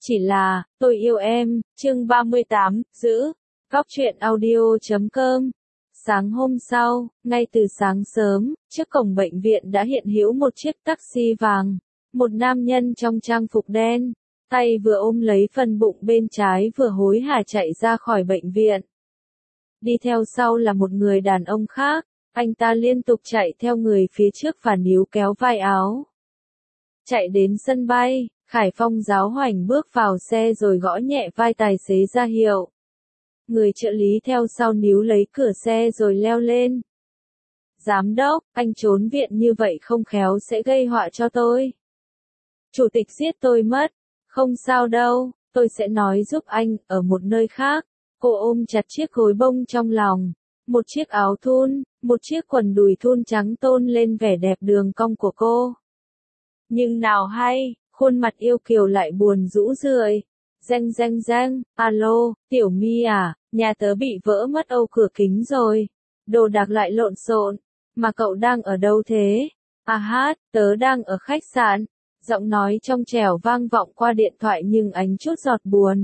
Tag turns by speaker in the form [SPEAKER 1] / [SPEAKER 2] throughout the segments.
[SPEAKER 1] Chỉ là, tôi yêu em, chương 38, giữ, góc truyện audio.com. Sáng hôm sau, ngay từ sáng sớm, trước cổng bệnh viện đã hiện hữu một chiếc taxi vàng. Một nam nhân trong trang phục đen, tay vừa ôm lấy phần bụng bên trái vừa hối hả chạy ra khỏi bệnh viện. Đi theo sau là một người đàn ông khác, anh ta liên tục chạy theo người phía trước và níu kéo vai áo. Chạy đến sân bay, Khải Phong giáo hoành bước vào xe rồi gõ nhẹ vai tài xế ra hiệu. Người trợ lý theo sau níu lấy cửa xe rồi leo lên. Giám đốc, anh trốn viện như vậy không khéo sẽ gây họa cho tôi. Chủ tịch giết tôi mất. Không sao đâu, tôi sẽ nói giúp anh, ở một nơi khác. Cô ôm chặt chiếc gối bông trong lòng. Một chiếc áo thun, một chiếc quần đùi thun trắng tôn lên vẻ đẹp đường cong của cô. Nhưng nào hay, khuôn mặt yêu kiều lại buồn rũ rượi. Reng reng reng, alo, Tiểu My à, nhà tớ bị vỡ mất âu cửa kính rồi. Đồ đạc lại lộn xộn, mà cậu đang ở đâu thế? À hát, tớ đang ở khách sạn. Giọng nói trong trẻo vang vọng qua điện thoại nhưng ánh chút giọt buồn.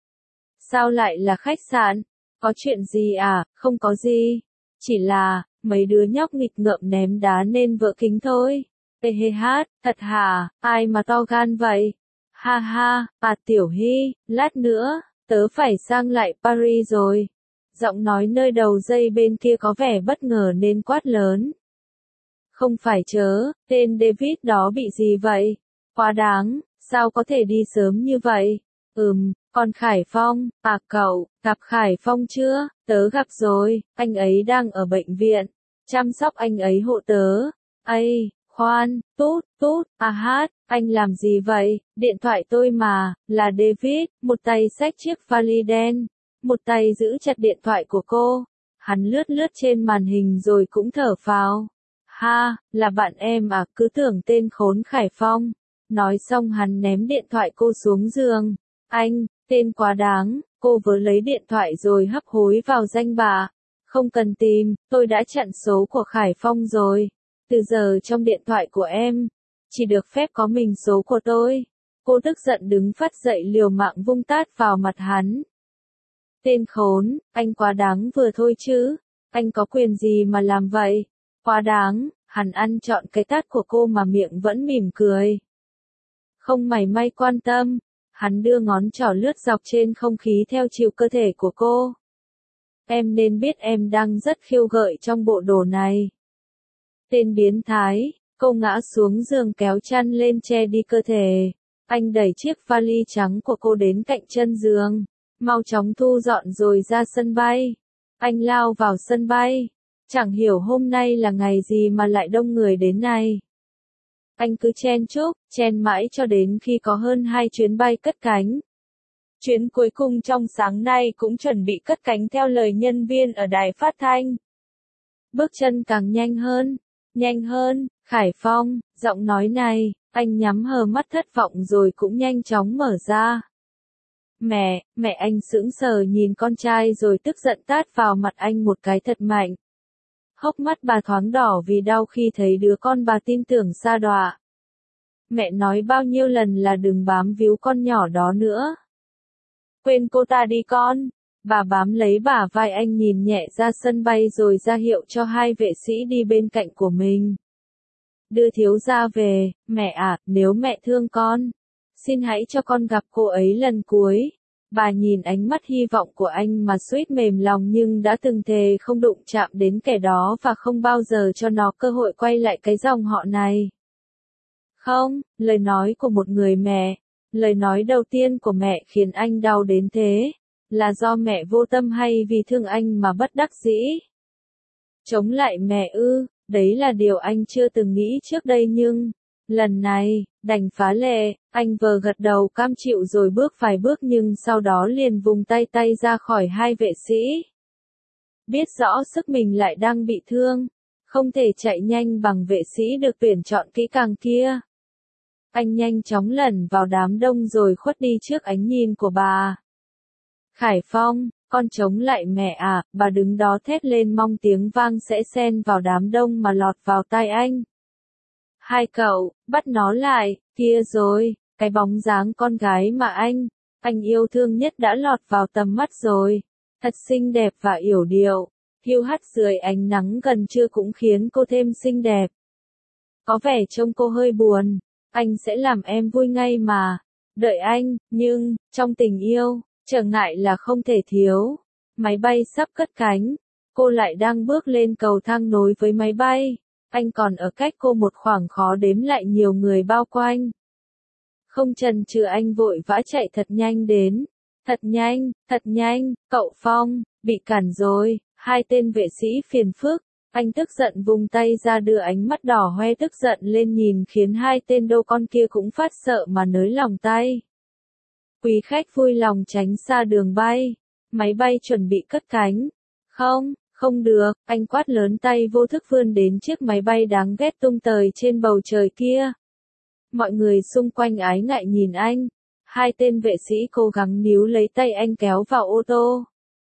[SPEAKER 1] Sao lại là khách sạn? Có chuyện gì à? Không có gì. Chỉ là, mấy đứa nhóc nghịch ngợm ném đá nên vỡ kính thôi. Ê hê hát, thật hả? Ai mà to gan vậy? Ha ha, à Tiểu Hy, lát nữa, tớ phải sang lại Paris rồi. Giọng nói nơi đầu dây bên kia có vẻ bất ngờ nên quát lớn. Không phải chớ, tên David đó bị gì vậy? Quá đáng, sao có thể đi sớm như vậy? Còn Khải Phong, à cậu, gặp Khải Phong chưa? Tớ gặp rồi, anh ấy đang ở bệnh viện. Chăm sóc anh ấy hộ tớ. Ây, khoan, tút, à hát, anh làm gì vậy? Điện thoại tôi mà, là David, một tay xách chiếc vali đen, một tay giữ chặt điện thoại của cô. Hắn lướt lướt trên màn hình rồi cũng thở phào. Ha, là bạn em à, cứ tưởng tên khốn Khải Phong. Nói xong hắn ném điện thoại cô xuống giường. Anh, tên quá đáng, cô vớ lấy điện thoại rồi hấp hối vào danh bạ. Không cần tìm, tôi đã chặn số của Khải Phong rồi. Từ giờ trong điện thoại của em, chỉ được phép có mình số của tôi. Cô tức giận đứng phắt dậy liều mạng vung tát vào mặt hắn. Tên khốn, anh quá đáng vừa thôi chứ. Anh có quyền gì mà làm vậy? Quá đáng, hắn ăn trọn cái tát của cô mà miệng vẫn mỉm cười. Không mảy may quan tâm, hắn đưa ngón trỏ lướt dọc trên không khí theo chiều cơ thể của cô. Em nên biết em đang rất khiêu gợi trong bộ đồ này. Tên biến thái, cô ngã xuống giường kéo chăn lên che đi cơ thể. Anh đẩy chiếc vali trắng của cô đến cạnh chân giường. Mau chóng thu dọn rồi ra sân bay. Anh lao vào sân bay. Chẳng hiểu hôm nay là ngày gì mà lại đông người đến này. Anh cứ chen chúc, chen mãi cho đến khi có hơn 2 chuyến bay cất cánh. Chuyến cuối cùng trong sáng nay cũng chuẩn bị cất cánh theo lời nhân viên ở đài phát thanh. Bước chân càng nhanh hơn, Khải Phong, giọng nói này, anh nhắm hờ mắt thất vọng rồi cũng nhanh chóng mở ra. Mẹ anh sững sờ nhìn con trai rồi tức giận tát vào mặt anh một cái thật mạnh. Hốc mắt bà thoáng đỏ vì đau khi thấy đứa con bà tin tưởng sa đọa. Mẹ nói bao nhiêu lần là đừng bám víu con nhỏ đó nữa. Quên cô ta đi con. Bà bám lấy bả vai anh nhìn nhẹ ra sân bay rồi ra hiệu cho 2 vệ sĩ đi bên cạnh của mình. Đưa thiếu gia về, mẹ à, nếu mẹ thương con, xin hãy cho con gặp cô ấy lần cuối. Bà nhìn ánh mắt hy vọng của anh mà suýt mềm lòng nhưng đã từng thề không đụng chạm đến kẻ đó và không bao giờ cho nó cơ hội quay lại cái dòng họ này. Không, lời nói của một người mẹ, lời nói đầu tiên của mẹ khiến anh đau đến thế, là do mẹ vô tâm hay vì thương anh mà bất đắc dĩ? Chống lại mẹ ư, đấy là điều anh chưa từng nghĩ trước đây nhưng, lần này, đành phá lệ, anh vờ gật đầu cam chịu rồi bước vài bước nhưng sau đó liền vùng tay ra khỏi 2 vệ sĩ. Biết rõ sức mình lại đang bị thương, không thể chạy nhanh bằng vệ sĩ được tuyển chọn kỹ càng kia. Anh nhanh chóng lẩn vào đám đông rồi khuất đi trước ánh nhìn của bà. Khải Phong, con chống lại mẹ à, bà đứng đó thét lên mong tiếng vang sẽ xen vào đám đông mà lọt vào tai anh. Hai cậu, bắt nó lại, kia rồi, Cái bóng dáng con gái mà anh yêu thương nhất đã lọt vào tầm mắt rồi. Thật xinh đẹp và yểu điệu, hiu hắt dưới ánh nắng gần trưa cũng khiến cô thêm xinh đẹp. Có vẻ trông cô hơi buồn, anh sẽ làm em vui ngay mà. Đợi anh, nhưng, trong tình yêu, trở ngại là không thể thiếu. Máy bay sắp cất cánh, cô lại đang bước lên cầu thang nối với máy bay. Anh còn ở cách cô một khoảng khó đếm lại nhiều người bao quanh. Không chần chừ anh vội vã chạy thật nhanh đến. Thật nhanh, cậu Phong, bị cản rồi, hai tên vệ sĩ phiền phức. Anh tức giận vùng tay ra đưa ánh mắt đỏ hoe tức giận lên nhìn khiến hai tên đô con kia cũng phát sợ mà nới lòng tay. Quý khách vui lòng tránh xa đường bay. Máy bay chuẩn bị cất cánh. Không được, anh quát lớn tay vô thức vươn đến chiếc máy bay đáng ghét tung tời trên bầu trời kia. Mọi người xung quanh ái ngại nhìn anh. Hai tên vệ sĩ cố gắng níu lấy tay anh kéo vào ô tô.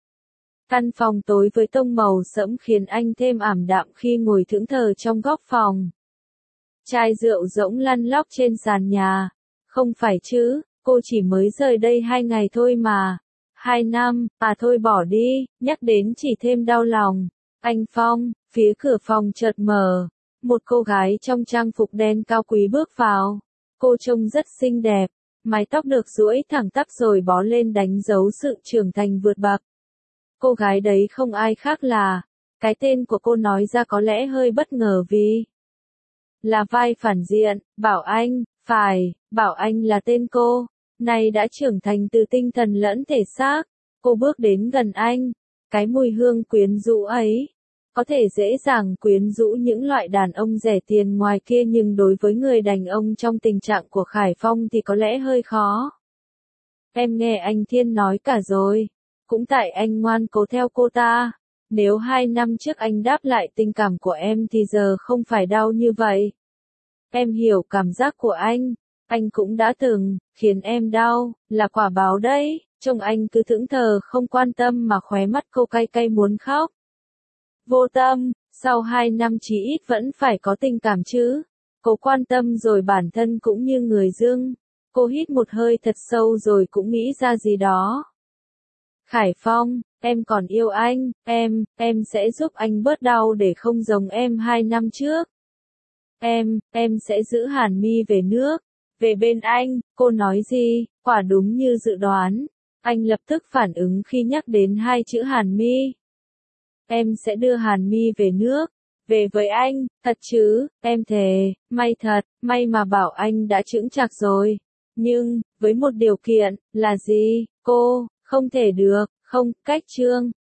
[SPEAKER 1] Căn phòng tối với tông màu sẫm khiến anh thêm ảm đạm khi ngồi thẫn thờ trong góc phòng. Chai rượu rỗng lăn lóc trên sàn nhà. Không phải chứ, cô chỉ mới rời đây 2 ngày thôi mà. 2 năm, thôi bỏ đi, nhắc đến chỉ thêm đau lòng. Anh Phong, phía cửa phòng chợt mở. Một cô gái trong trang phục đen cao quý bước vào. Cô trông rất xinh đẹp, mái tóc được duỗi thẳng tắp rồi bó lên đánh dấu sự trưởng thành vượt bậc. Cô gái đấy không ai khác là, cái tên của cô nói ra có lẽ hơi bất ngờ vì là vai phản diện, Bảo Anh, phải, Bảo Anh là tên cô, nay đã trưởng thành từ tinh thần lẫn thể xác. Cô bước đến gần anh, cái mùi hương quyến rũ ấy, có thể dễ dàng quyến rũ những loại đàn ông rẻ tiền ngoài kia nhưng đối với người đàn ông trong tình trạng của Khải Phong thì có lẽ hơi khó. Em nghe anh Thiên nói cả rồi. Cũng tại anh ngoan cố theo cô ta. Nếu 2 năm trước anh đáp lại tình cảm của em thì giờ không phải đau như vậy. Em hiểu cảm giác của anh cũng đã từng, khiến em đau, là quả báo đấy. Trông anh cứ thẫn thờ không quan tâm mà khóe mắt cô cay cay muốn khóc. Vô tâm, sau 2 năm chí ít vẫn phải có tình cảm chứ. Cô quan tâm rồi bản thân cũng như người dưng. Cô hít một hơi thật sâu rồi cũng nghĩ ra gì đó. Khải Phong, em còn yêu anh, em sẽ giúp anh bớt đau để không giống em 2 năm trước. Em sẽ giữ Hàn Mi về nước, về bên anh. Cô nói gì, quả đúng như dự đoán. Anh lập tức phản ứng khi nhắc đến 2 chữ Hàn Mi. Em sẽ đưa Hàn Mi về nước, về với anh, thật chứ, em thề, may thật, may mà Bảo Anh đã chững chạc rồi. Nhưng, với một điều kiện, là gì, cô, không thể được, không, cách Trương.